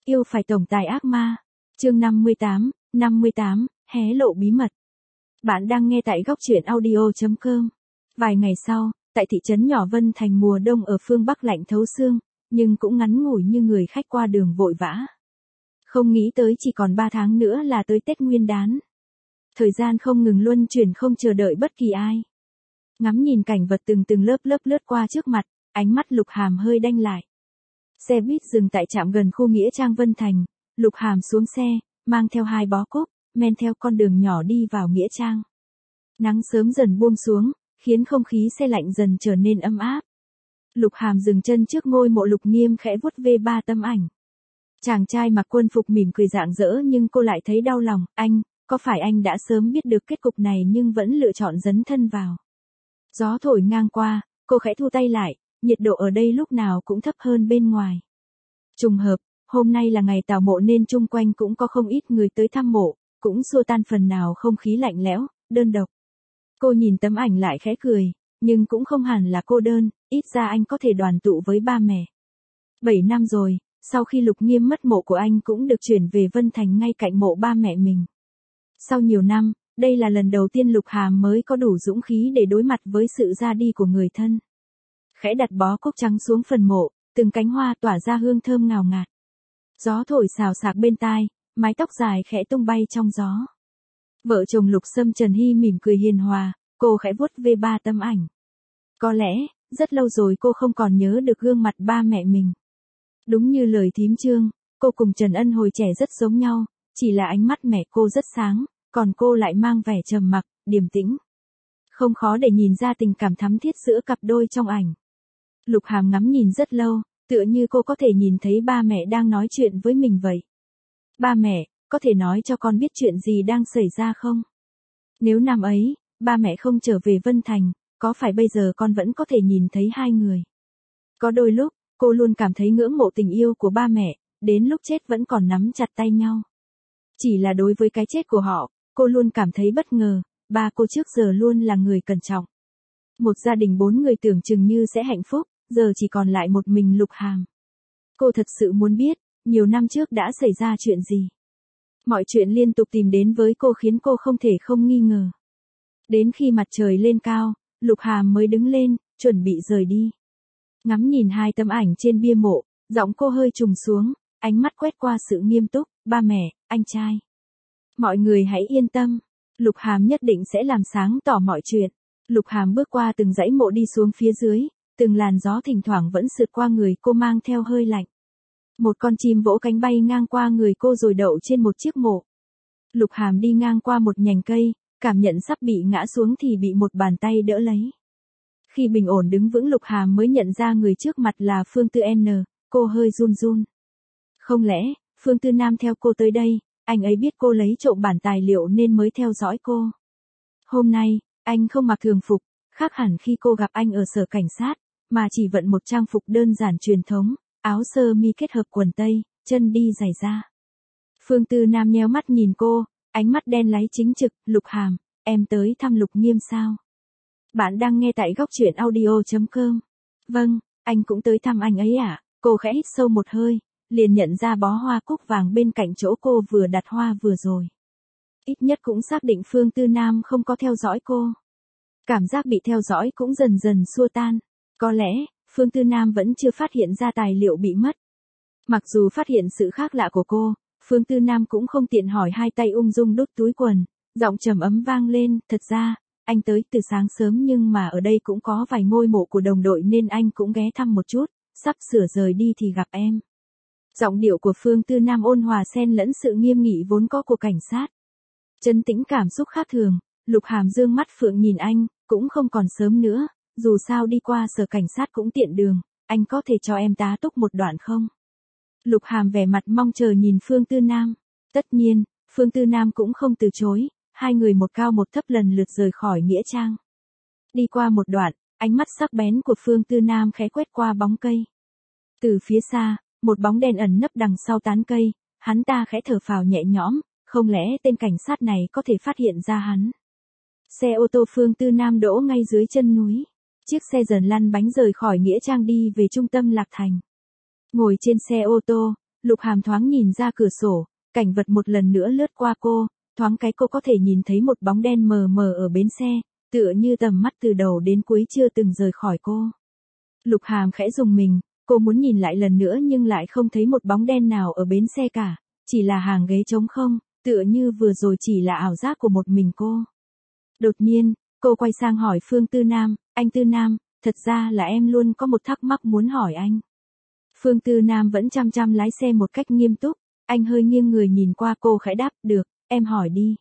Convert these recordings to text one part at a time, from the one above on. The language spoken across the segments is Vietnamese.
Yêu phải tổng tài ác ma. Chương 58, hé lộ bí mật. Bạn đang nghe tại góc truyện audio.com. Vài ngày sau, tại thị trấn nhỏ Vân Thành, mùa đông ở phương Bắc lạnh thấu xương, nhưng cũng ngắn ngủi như người khách qua đường vội vã. Không nghĩ tới chỉ còn 3 tháng nữa là tới Tết Nguyên đán. Thời gian không ngừng luân chuyển, không chờ đợi bất kỳ ai. Ngắm nhìn cảnh vật từng lớp lướt qua trước mặt, ánh mắt Lục Hàm hơi đanh lại. Xe buýt dừng tại trạm gần khu nghĩa trang Vân Thành, Lục Hàm xuống xe, mang theo 2 bó cúc, men theo con đường nhỏ đi vào nghĩa trang. Nắng sớm dần buông xuống, khiến không khí xe lạnh dần trở nên ấm áp. Lục Hàm dừng chân trước ngôi mộ Lục Nghiêm, khẽ vuốt ve 3 tấm ảnh. Chàng trai mặc quân phục mỉm cười rạng rỡ, nhưng cô lại thấy đau lòng. Anh, có phải anh đã sớm biết được kết cục này nhưng vẫn lựa chọn dấn thân vào? Gió thổi ngang qua, cô khẽ thu tay lại, nhiệt độ ở đây lúc nào cũng thấp hơn bên ngoài. Trùng hợp, hôm nay là ngày tảo mộ nên chung quanh cũng có không ít người tới thăm mộ, cũng xua tan phần nào không khí lạnh lẽo, đơn độc. Cô nhìn tấm ảnh lại khẽ cười, nhưng cũng không hẳn là cô đơn, ít ra anh có thể đoàn tụ với ba mẹ. 7 năm rồi, sau khi Lục Nghiêm mất, mộ của anh cũng được chuyển về Vân Thành ngay cạnh mộ ba mẹ mình. Sau nhiều năm, đây là lần đầu tiên Lục Hàm mới có đủ dũng khí để đối mặt với sự ra đi của người thân. Khẽ đặt bó cúc trắng xuống phần mộ, từng cánh hoa tỏa ra hương thơm ngào ngạt. Gió thổi xào xạc bên tai, mái tóc dài khẽ tung bay trong gió. Vợ chồng Lục Sâm Trần Hy mỉm cười hiền hòa, cô khẽ vuốt ve 3 tấm ảnh. Có lẽ, rất lâu rồi cô không còn nhớ được gương mặt ba mẹ mình. Đúng như lời thím Trương, cô cùng Trần Ân hồi trẻ rất giống nhau, chỉ là ánh mắt mẹ cô rất sáng, còn cô lại mang vẻ trầm mặc, điềm tĩnh. Không khó để nhìn ra tình cảm thắm thiết giữa cặp đôi trong ảnh. Lục Hàm ngắm nhìn rất lâu, tựa như cô có thể nhìn thấy ba mẹ đang nói chuyện với mình vậy. Ba mẹ, có thể nói cho con biết chuyện gì đang xảy ra không? Nếu năm ấy, ba mẹ không trở về Vân Thành, có phải bây giờ con vẫn có thể nhìn thấy hai người? Có đôi lúc, cô luôn cảm thấy ngưỡng mộ tình yêu của ba mẹ, đến lúc chết vẫn còn nắm chặt tay nhau. Chỉ là đối với cái chết của họ, cô luôn cảm thấy bất ngờ, ba cô trước giờ luôn là người cẩn trọng. Một gia đình 4 người tưởng chừng như sẽ hạnh phúc, giờ chỉ còn lại một mình Lục Hàm. Cô thật sự muốn biết, nhiều năm trước đã xảy ra chuyện gì. Mọi chuyện liên tục tìm đến với cô khiến cô không thể không nghi ngờ. Đến khi mặt trời lên cao, Lục Hàm mới đứng lên, chuẩn bị rời đi. Ngắm nhìn 2 tấm ảnh trên bia mộ, giọng cô hơi trùng xuống, ánh mắt quét qua sự nghiêm túc. Ba mẹ, anh trai. Mọi người hãy yên tâm, Lục Hàm nhất định sẽ làm sáng tỏ mọi chuyện. Lục Hàm bước qua từng dãy mộ đi xuống phía dưới, từng làn gió thỉnh thoảng vẫn sượt qua người cô mang theo hơi lạnh. Một con chim vỗ cánh bay ngang qua người cô rồi đậu trên một chiếc mộ. Lục Hàm đi ngang qua một nhành cây, cảm nhận sắp bị ngã xuống thì bị một bàn tay đỡ lấy. Khi bình ổn đứng vững, Lục Hàm mới nhận ra người trước mặt là Phương Tư N, cô hơi run run. Không lẽ, Phương Tư Nam theo cô tới đây, anh ấy biết cô lấy trộm bản tài liệu nên mới theo dõi cô. Hôm nay, anh không mặc thường phục, khác hẳn khi cô gặp anh ở sở cảnh sát, mà chỉ vận một trang phục đơn giản truyền thống, áo sơ mi kết hợp quần tây, chân đi giày da. Phương Tư Nam nheo mắt nhìn cô, ánh mắt đen láy chính trực. Lục Hàm, em tới thăm Lục Nghiêm sao? Bạn đang nghe tại góc truyện audio.com. Vâng, anh cũng tới thăm anh ấy à? Cô khẽ hít sâu một hơi, liền nhận ra bó hoa cúc vàng bên cạnh chỗ cô vừa đặt hoa vừa rồi. Ít nhất cũng xác định Phương Tư Nam không có theo dõi cô. Cảm giác bị theo dõi cũng dần dần xua tan. Có lẽ, Phương Tư Nam vẫn chưa phát hiện ra tài liệu bị mất. Mặc dù phát hiện sự khác lạ của cô, Phương Tư Nam cũng không tiện hỏi, hai tay ung dung đút túi quần, giọng trầm ấm vang lên. Thật ra, anh tới từ sáng sớm nhưng mà ở đây cũng có vài ngôi mộ của đồng đội nên anh cũng ghé thăm một chút, sắp sửa rời đi thì gặp em. Giọng điệu của Phương Tư Nam ôn hòa xen lẫn sự nghiêm nghị vốn có của cảnh sát. Trấn tĩnh cảm xúc khác thường, Lục Hàm dương mắt phượng nhìn anh, cũng không còn sớm nữa, dù sao đi qua sở cảnh sát cũng tiện đường, anh có thể cho em tá túc một đoạn không? Lục Hàm vẻ mặt mong chờ nhìn Phương Tư Nam. Tất nhiên, Phương Tư Nam cũng không từ chối, hai người một cao một thấp lần lượt rời khỏi nghĩa trang. Đi qua một đoạn, ánh mắt sắc bén của Phương Tư Nam khẽ quét qua bóng cây. Từ phía xa, một bóng đen ẩn nấp đằng sau tán cây, hắn ta khẽ thở phào nhẹ nhõm, không lẽ tên cảnh sát này có thể phát hiện ra hắn. Xe ô tô Phương Tư Nam đỗ ngay dưới chân núi. Chiếc xe dần lăn bánh rời khỏi nghĩa trang đi về trung tâm Lạc Thành. Ngồi trên xe ô tô, Lục Hàm thoáng nhìn ra cửa sổ, cảnh vật một lần nữa lướt qua cô, thoáng cái cô có thể nhìn thấy một bóng đen mờ mờ ở bến xe, tựa như tầm mắt từ đầu đến cuối chưa từng rời khỏi cô. Lục Hàm khẽ rùng mình, cô muốn nhìn lại lần nữa nhưng lại không thấy một bóng đen nào ở bến xe cả, chỉ là hàng ghế trống không, tựa như vừa rồi chỉ là ảo giác của một mình cô. Đột nhiên, cô quay sang hỏi Phương Tư Nam, anh Tư Nam, thật ra là em luôn có một thắc mắc muốn hỏi anh. Phương Tư Nam vẫn chăm chăm lái xe một cách nghiêm túc, anh hơi nghiêng người nhìn qua cô khẽ đáp, được, em hỏi đi.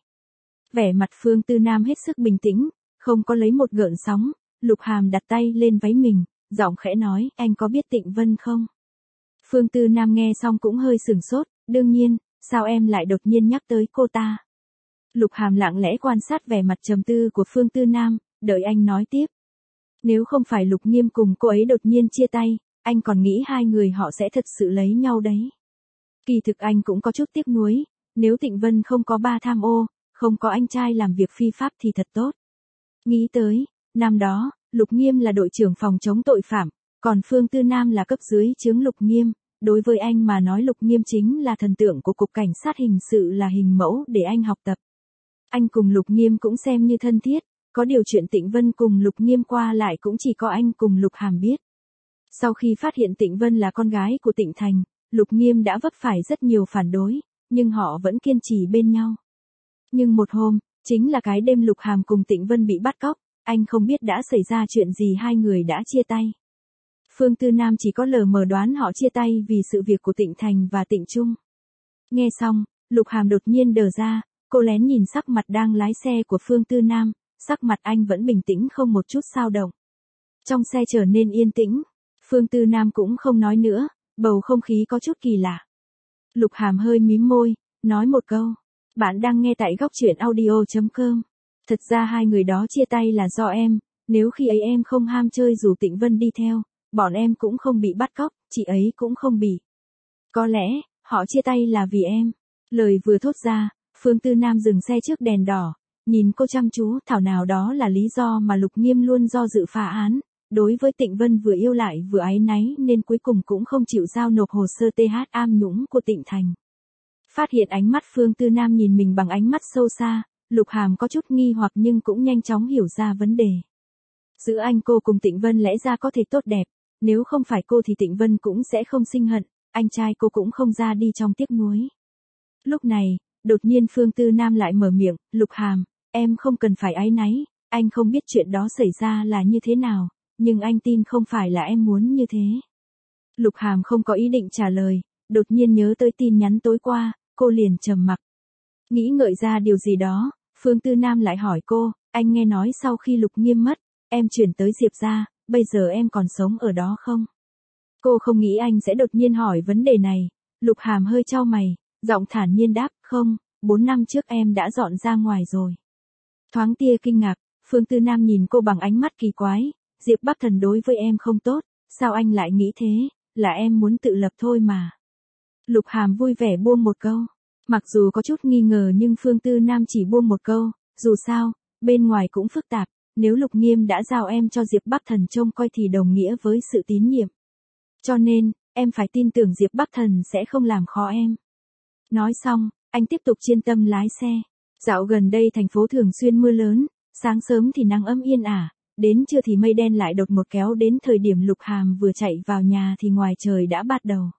Vẻ mặt Phương Tư Nam hết sức bình tĩnh, không có lấy một gợn sóng, Lục Hàm đặt tay lên váy mình, giọng khẽ nói, anh có biết Tịnh Vân không? Phương Tư Nam nghe xong cũng hơi sửng sốt, đương nhiên, sao em lại đột nhiên nhắc tới cô ta? Lục Hàm lặng lẽ quan sát vẻ mặt trầm tư của Phương Tư Nam, đợi anh nói tiếp. Nếu không phải Lục Nghiêm cùng cô ấy đột nhiên chia tay, anh còn nghĩ hai người họ sẽ thật sự lấy nhau đấy. Kỳ thực anh cũng có chút tiếc nuối, nếu Tịnh Vân không có ba tham ô, không có anh trai làm việc phi pháp thì thật tốt. Nghĩ tới, năm đó, Lục Nghiêm là đội trưởng phòng chống tội phạm, còn Phương Tư Nam là cấp dưới chướng Lục Nghiêm, đối với anh mà nói Lục Nghiêm chính là thần tượng của Cục Cảnh sát hình sự, là hình mẫu để anh học tập. Anh cùng Lục Nghiêm cũng xem như thân thiết, có điều chuyện Tịnh Vân cùng Lục Nghiêm qua lại cũng chỉ có anh cùng Lục Hàm biết. Sau khi phát hiện Tịnh Vân là con gái của Tịnh Thành, Lục Nghiêm đã vấp phải rất nhiều phản đối, nhưng họ vẫn kiên trì bên nhau. Nhưng một hôm, chính là cái đêm Lục Hàm cùng Tịnh Vân bị bắt cóc, anh không biết đã xảy ra chuyện gì hai người đã chia tay. Phương Tư Nam chỉ có lờ mờ đoán họ chia tay vì sự việc của Tịnh Thành và Tịnh Trung. Nghe xong, Lục Hàm đột nhiên đờ ra, cô lén nhìn sắc mặt đang lái xe của Phương Tư Nam, sắc mặt anh vẫn bình tĩnh không một chút xao động. Trong xe trở nên yên tĩnh, Phương Tư Nam cũng không nói nữa, bầu không khí có chút kỳ lạ. Lục Hàm hơi mím môi, nói một câu, bạn đang nghe tại góc truyện audio.com. Thật ra hai người đó chia tay là do em, nếu khi ấy em không ham chơi dù Tịnh Vân đi theo, bọn em cũng không bị bắt cóc, chị ấy cũng không bị. Có lẽ, họ chia tay là vì em. Lời vừa thốt ra, Phương Tư Nam dừng xe trước đèn đỏ, nhìn cô chăm chú, thảo nào đó là lý do mà Lục Nghiêm luôn do dự phá án. Đối với Tịnh Vân vừa yêu lại vừa áy náy nên cuối cùng cũng không chịu giao nộp hồ sơ TH am nhũng của Tịnh Thành. Phát hiện ánh mắt Phương Tư Nam nhìn mình bằng ánh mắt sâu xa, Lục Hàm có chút nghi hoặc nhưng cũng nhanh chóng hiểu ra vấn đề. Giữa anh cô cùng Tịnh Vân lẽ ra có thể tốt đẹp, nếu không phải cô thì Tịnh Vân cũng sẽ không sinh hận, anh trai cô cũng không ra đi trong tiếc nuối. Lúc này, đột nhiên Phương Tư Nam lại mở miệng, Lục Hàm, em không cần phải áy náy, anh không biết chuyện đó xảy ra là như thế nào, nhưng anh tin không phải là em muốn như thế. Lục Hàm không có ý định trả lời, đột nhiên nhớ tới tin nhắn tối qua, cô liền trầm mặc. Nghĩ ngợi ra điều gì đó, Phương Tư Nam lại hỏi cô, anh nghe nói sau khi Lục Nghiêm mất, em chuyển tới Diệp gia, bây giờ em còn sống ở đó không? Cô không nghĩ anh sẽ đột nhiên hỏi vấn đề này, Lục Hàm hơi chau mày, giọng thản nhiên đáp, không, 4 năm trước em đã dọn ra ngoài rồi. Thoáng tia kinh ngạc, Phương Tư Nam nhìn cô bằng ánh mắt kỳ quái, Diệp Bắc Thần đối với em không tốt, sao anh lại nghĩ thế, là em muốn tự lập thôi mà. Lục Hàm vui vẻ buông một câu, mặc dù có chút nghi ngờ nhưng Phương Tư Nam chỉ buông một câu, dù sao, bên ngoài cũng phức tạp, nếu Lục Nghiêm đã giao em cho Diệp Bắc Thần trông coi thì đồng nghĩa với sự tín nhiệm. Cho nên, em phải tin tưởng Diệp Bắc Thần sẽ không làm khó em. Nói xong, anh tiếp tục chuyên tâm lái xe. Dạo gần đây thành phố thường xuyên mưa lớn, sáng sớm thì nắng ấm yên ả, đến trưa thì mây đen lại đột ngột kéo đến. Thời điểm Lục Hàm vừa chạy vào nhà thì ngoài trời đã bắt đầu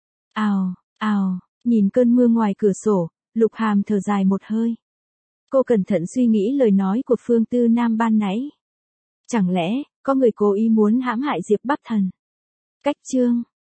ào, ào, nhìn cơn mưa ngoài cửa sổ, Lục Hàm thở dài một hơi. Cô cẩn thận suy nghĩ lời nói của Phương Tư Nam ban nãy. Chẳng lẽ, có người cố ý muốn hãm hại Diệp Bắc Thần? Cách chương